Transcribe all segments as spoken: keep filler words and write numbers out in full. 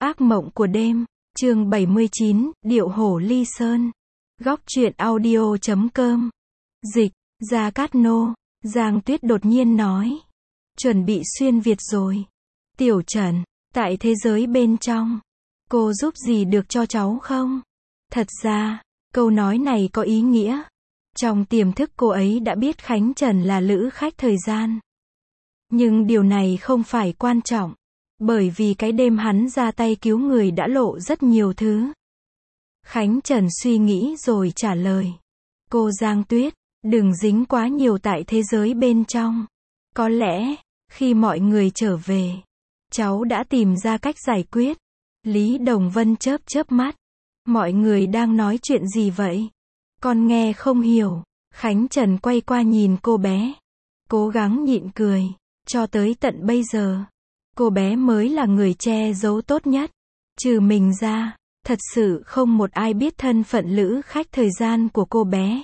Ác mộng của đêm, chương bảy mươi chín, Điệu hổ ly sơn. Góc truyện audio chấm com. Dịch, Gia Cát Nô, Giang Tuyết đột nhiên nói. Chuẩn bị xuyên Việt rồi. Tiểu Trần, tại thế giới bên trong, cô giúp gì được cho cháu không? Thật ra, câu nói này có ý nghĩa. Trong tiềm thức cô ấy đã biết Khánh Trần là lữ khách thời gian. Nhưng điều này không phải quan trọng. Bởi vì cái đêm hắn ra tay cứu người đã lộ rất nhiều thứ. Khánh Trần suy nghĩ rồi trả lời. Cô Giang Tuyết, đừng dính quá nhiều tại thế giới bên trong. Có lẽ, khi mọi người trở về, cháu đã tìm ra cách giải quyết. Lý Đồng Vân chớp chớp mắt. Mọi người đang nói chuyện gì vậy? Con nghe không hiểu. Khánh Trần quay qua nhìn cô bé. Cố gắng nhịn cười. Cho tới tận bây giờ, cô bé mới là người che giấu tốt nhất. Trừ mình ra, thật sự không một ai biết thân phận lữ khách thời gian của cô bé.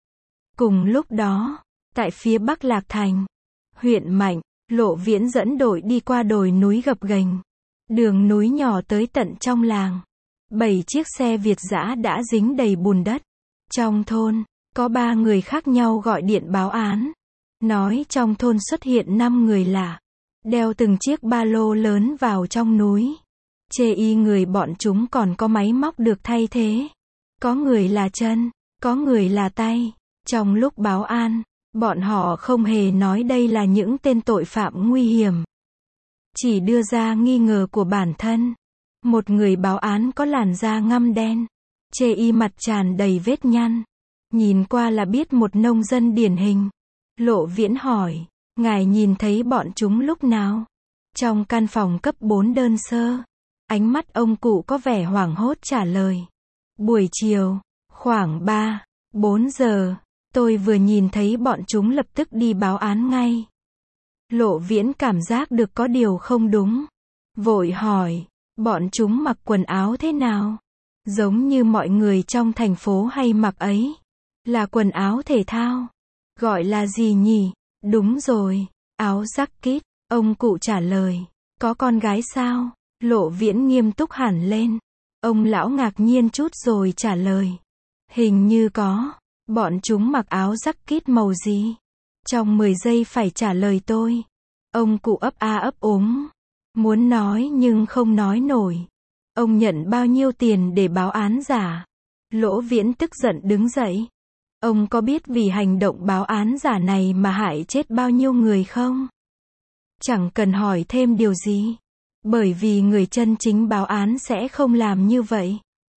Cùng lúc đó, tại phía Bắc Lạc Thành, huyện Mạnh, Lộ Viễn dẫn đội đi qua đồi núi gập ghềnh. Đường núi nhỏ tới tận trong làng. Bảy chiếc xe Việt dã đã dính đầy bùn đất. Trong thôn, có ba người khác nhau gọi điện báo án. Nói trong thôn xuất hiện năm người lạ. Đeo từng chiếc ba lô lớn vào trong núi. Chê y người bọn chúng còn có máy móc được thay thế. Có người là chân, có người là tay. Trong lúc báo an, bọn họ không hề nói đây là những tên tội phạm nguy hiểm. Chỉ đưa ra nghi ngờ của bản thân. Một người báo án có làn da ngăm đen. Chê y mặt tràn đầy vết nhăn. Nhìn qua là biết một nông dân điển hình. Lộ Viễn hỏi, ngài nhìn thấy bọn chúng lúc nào? Trong căn phòng cấp bốn đơn sơ. Ánh mắt ông cụ có vẻ hoảng hốt trả lời. Buổi chiều, khoảng ba, bốn giờ, tôi vừa nhìn thấy bọn chúng lập tức đi báo án ngay. Lộ Viễn cảm giác được có điều không đúng. Vội hỏi, bọn chúng mặc quần áo thế nào? Giống như mọi người trong thành phố hay mặc ấy. Là quần áo thể thao. Gọi là gì nhỉ? Đúng rồi, áo jacket, ông cụ trả lời. Có con gái sao? Lộ Viễn nghiêm túc hẳn lên. Ông lão ngạc nhiên chút rồi trả lời. Hình như có. Bọn chúng mặc áo jacket màu gì? Trong mười giây phải trả lời tôi. Ông cụ ấp a ấp úng. Muốn nói nhưng không nói nổi. Ông nhận bao nhiêu tiền để báo án giả? Lỗ Viễn tức giận đứng dậy. Ông có biết vì hành động báo án giả này mà hại chết bao nhiêu người không? Chẳng cần hỏi thêm điều gì. Bởi vì người chân chính báo án sẽ không làm như vậy.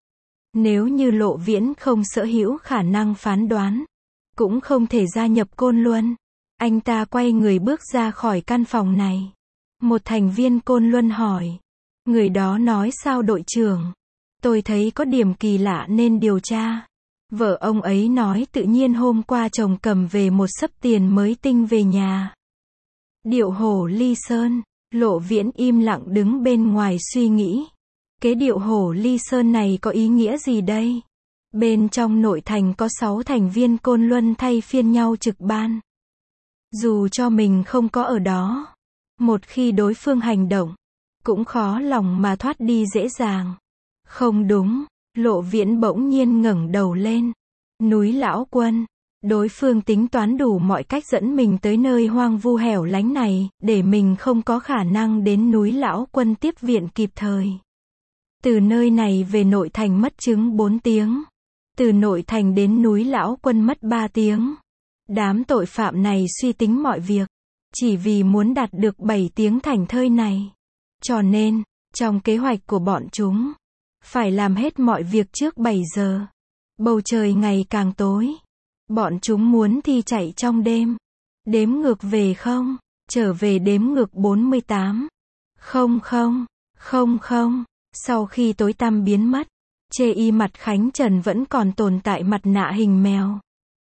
Nếu như Lộ Viễn không sở hữu khả năng phán đoán, cũng không thể gia nhập Côn Luân. Anh ta quay người bước ra khỏi căn phòng này. Một thành viên Côn Luân hỏi. Người đó nói sao đội trưởng? Tôi thấy có điểm kỳ lạ nên điều tra. Vợ ông ấy nói tự nhiên hôm qua chồng cầm về một xấp tiền mới tinh về nhà. Điệu hổ ly sơn. Lộ Viễn im lặng đứng bên ngoài suy nghĩ. Cái điệu hổ ly sơn này có ý nghĩa gì đây? Bên trong nội thành có sáu thành viên Côn Luân thay phiên nhau trực ban. Dù cho mình không có ở đó, một khi đối phương hành động, cũng khó lòng mà thoát đi dễ dàng. Không đúng. Lộ Viễn bỗng nhiên ngẩng đầu lên. Núi Lão Quân. Đối phương tính toán đủ mọi cách dẫn mình tới nơi hoang vu hẻo lánh này, để mình không có khả năng đến núi Lão Quân tiếp viện kịp thời. Từ nơi này về nội thành mất chừng bốn tiếng. Từ nội thành đến núi Lão Quân mất ba tiếng. Đám tội phạm này suy tính mọi việc, chỉ vì muốn đạt được bảy tiếng thảnh thơi này. Cho nên, trong kế hoạch của bọn chúng, phải làm hết mọi việc trước bảy giờ. Bầu trời ngày càng tối. Bọn chúng muốn thi chạy trong đêm. Đếm ngược về không? Trở về đếm ngược bốn mươi tám. Không không, không không. Sau khi tối tăm biến mất, chê y mặt Khánh Trần vẫn còn tồn tại mặt nạ hình mèo.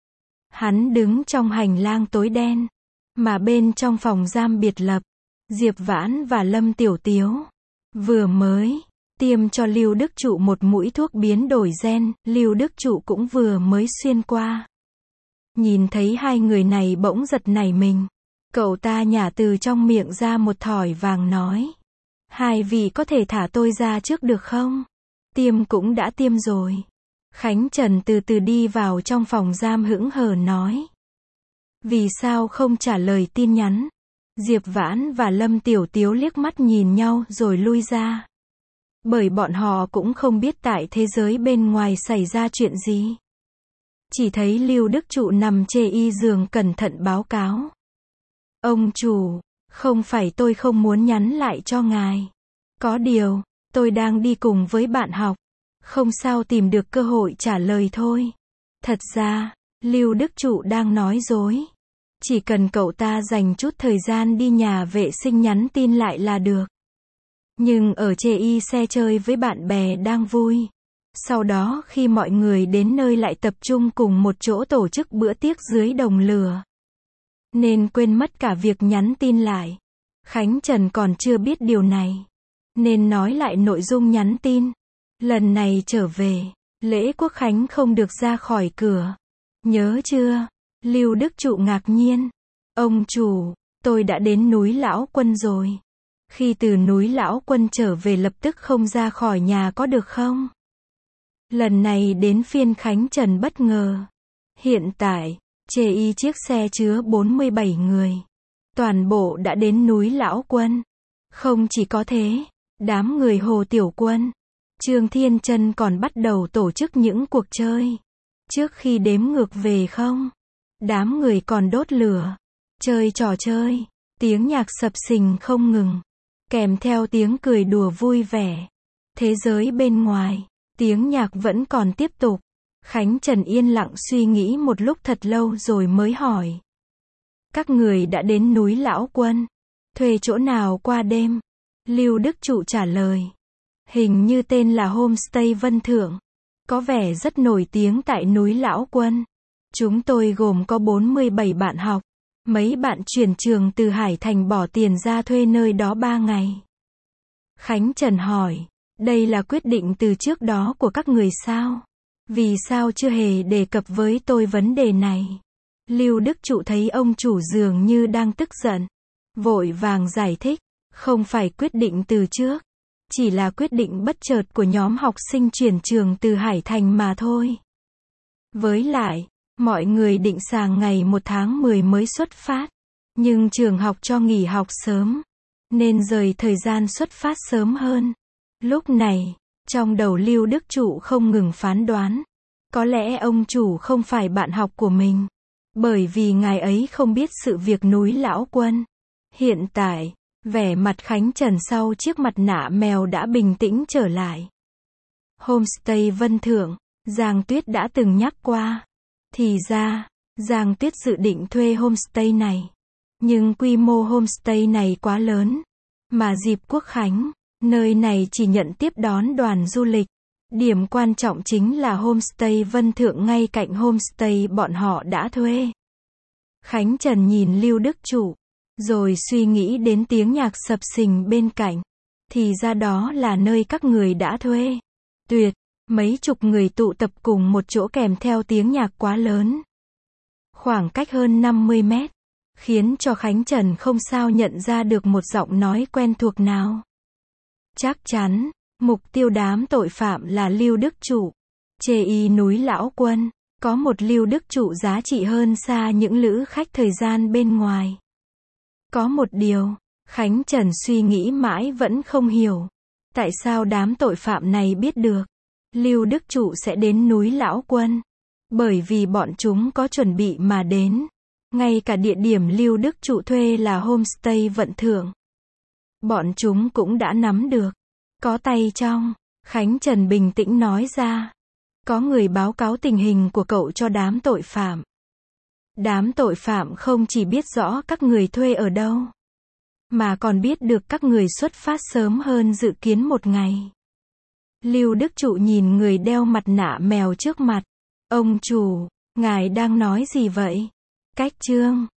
Hắn đứng trong hành lang tối đen. Mà bên trong phòng giam biệt lập, Diệp Vãn và Lâm Tiểu Tiếu vừa mới tiêm cho Lưu Đức Trụ một mũi thuốc biến đổi gen, Lưu Đức Trụ cũng vừa mới xuyên qua. Nhìn thấy hai người này bỗng giật nảy mình. Cậu ta nhả từ trong miệng ra một thỏi vàng nói. Hai vị có thể thả tôi ra trước được không? Tiêm cũng đã tiêm rồi. Khánh Trần từ từ đi vào trong phòng giam hững hờ nói. Vì sao không trả lời tin nhắn? Diệp Vãn và Lâm Tiểu Tiếu liếc mắt nhìn nhau rồi lui ra. Bởi bọn họ cũng không biết tại thế giới bên ngoài xảy ra chuyện gì. Chỉ thấy Lưu Đức Trụ nằm chê y giường cẩn thận báo cáo. Ông chủ, không phải tôi không muốn nhắn lại cho ngài. Có điều, tôi đang đi cùng với bạn học. Không sao tìm được cơ hội trả lời thôi. Thật ra, Lưu Đức Trụ đang nói dối. Chỉ cần cậu ta dành chút thời gian đi nhà vệ sinh nhắn tin lại là được. Nhưng ở chê y xe chơi với bạn bè đang vui. Sau đó khi mọi người đến nơi lại tập trung cùng một chỗ tổ chức bữa tiệc dưới đồng lửa. Nên quên mất cả việc nhắn tin lại. Khánh Trần còn chưa biết điều này. Nên nói lại nội dung nhắn tin. Lần này trở về, lễ quốc khánh không được ra khỏi cửa. Nhớ chưa? Lưu Đức Trụ ngạc nhiên. Ông chủ, tôi đã đến núi Lão Quân rồi. Khi từ núi Lão Quân trở về lập tức không ra khỏi nhà có được không? Lần này đến phiên Khánh Trần bất ngờ. Hiện tại, chê y chiếc xe chứa bốn mươi bảy người. Toàn bộ đã đến núi Lão Quân. Không chỉ có thế, đám người Hồ Tiểu Quân, Trương Thiên Trân còn bắt đầu tổ chức những cuộc chơi. Trước khi đếm ngược về không, đám người còn đốt lửa, chơi trò chơi, tiếng nhạc sập sình không ngừng, kèm theo tiếng cười đùa vui vẻ. Thế giới bên ngoài, tiếng nhạc vẫn còn tiếp tục. Khánh Trần yên lặng suy nghĩ một lúc thật lâu rồi mới hỏi. Các người đã đến núi Lão Quân, thuê chỗ nào qua đêm? Lưu Đức Trụ trả lời. Hình như tên là Homestay Vân Thượng. Có vẻ rất nổi tiếng tại núi Lão Quân. Chúng tôi gồm có bốn mươi bảy bạn học. Mấy bạn chuyển trường từ Hải Thành bỏ tiền ra thuê nơi đó ba ngày. Khánh Trần hỏi, đây là quyết định từ trước đó của các người sao? Vì sao chưa hề đề cập với tôi vấn đề này? Lưu Đức Trụ thấy ông chủ dường như đang tức giận. Vội vàng giải thích, không phải quyết định từ trước. Chỉ là quyết định bất chợt của nhóm học sinh chuyển trường từ Hải Thành mà thôi. Với lại, mọi người định sang ngày một tháng mười mới xuất phát. Nhưng trường học cho nghỉ học sớm. Nên rời thời gian xuất phát sớm hơn. Lúc này, trong đầu Lưu Đức Trụ không ngừng phán đoán. Có lẽ ông chủ không phải bạn học của mình. Bởi vì ngài ấy không biết sự việc núi Lão Quân. Hiện tại, vẻ mặt Khánh Trần sau chiếc mặt nạ mèo đã bình tĩnh trở lại. Homestay Vân Thượng, Giang Tuyết đã từng nhắc qua. Thì ra, Giang Tuyết dự định thuê homestay này. Nhưng quy mô homestay này quá lớn. Mà dịp Quốc Khánh, nơi này chỉ nhận tiếp đón đoàn du lịch. Điểm quan trọng chính là Homestay Vân Thượng ngay cạnh homestay bọn họ đã thuê. Khánh Trần nhìn Lưu Đức Trụ, rồi suy nghĩ đến tiếng nhạc sập sình bên cạnh. Thì ra đó là nơi các người đã thuê. Tuyệt, mấy chục người tụ tập cùng một chỗ kèm theo tiếng nhạc quá lớn. Khoảng cách hơn năm mươi mét, khiến cho Khánh Trần không sao nhận ra được một giọng nói quen thuộc nào. Chắc chắn, mục tiêu đám tội phạm là Lưu Đức Trụ. Chê y núi Lão Quân, có một Lưu Đức Trụ giá trị hơn xa những lữ khách thời gian bên ngoài. Có một điều, Khánh Trần suy nghĩ mãi vẫn không hiểu. Tại sao đám tội phạm này biết được Lưu Đức Trụ sẽ đến núi Lão Quân? Bởi vì bọn chúng có chuẩn bị mà đến. Ngay cả địa điểm Lưu Đức Trụ thuê là Homestay Vân Thượng. Bọn chúng cũng đã nắm được. Có tay trong, Khánh Trần bình tĩnh nói ra. Có người báo cáo tình hình của cậu cho đám tội phạm. Đám tội phạm không chỉ biết rõ các người thuê ở đâu, mà còn biết được các người xuất phát sớm hơn dự kiến một ngày. Lưu Đức Trụ nhìn người đeo mặt nạ mèo trước mặt. Ông chủ, ngài đang nói gì vậy? Cách chương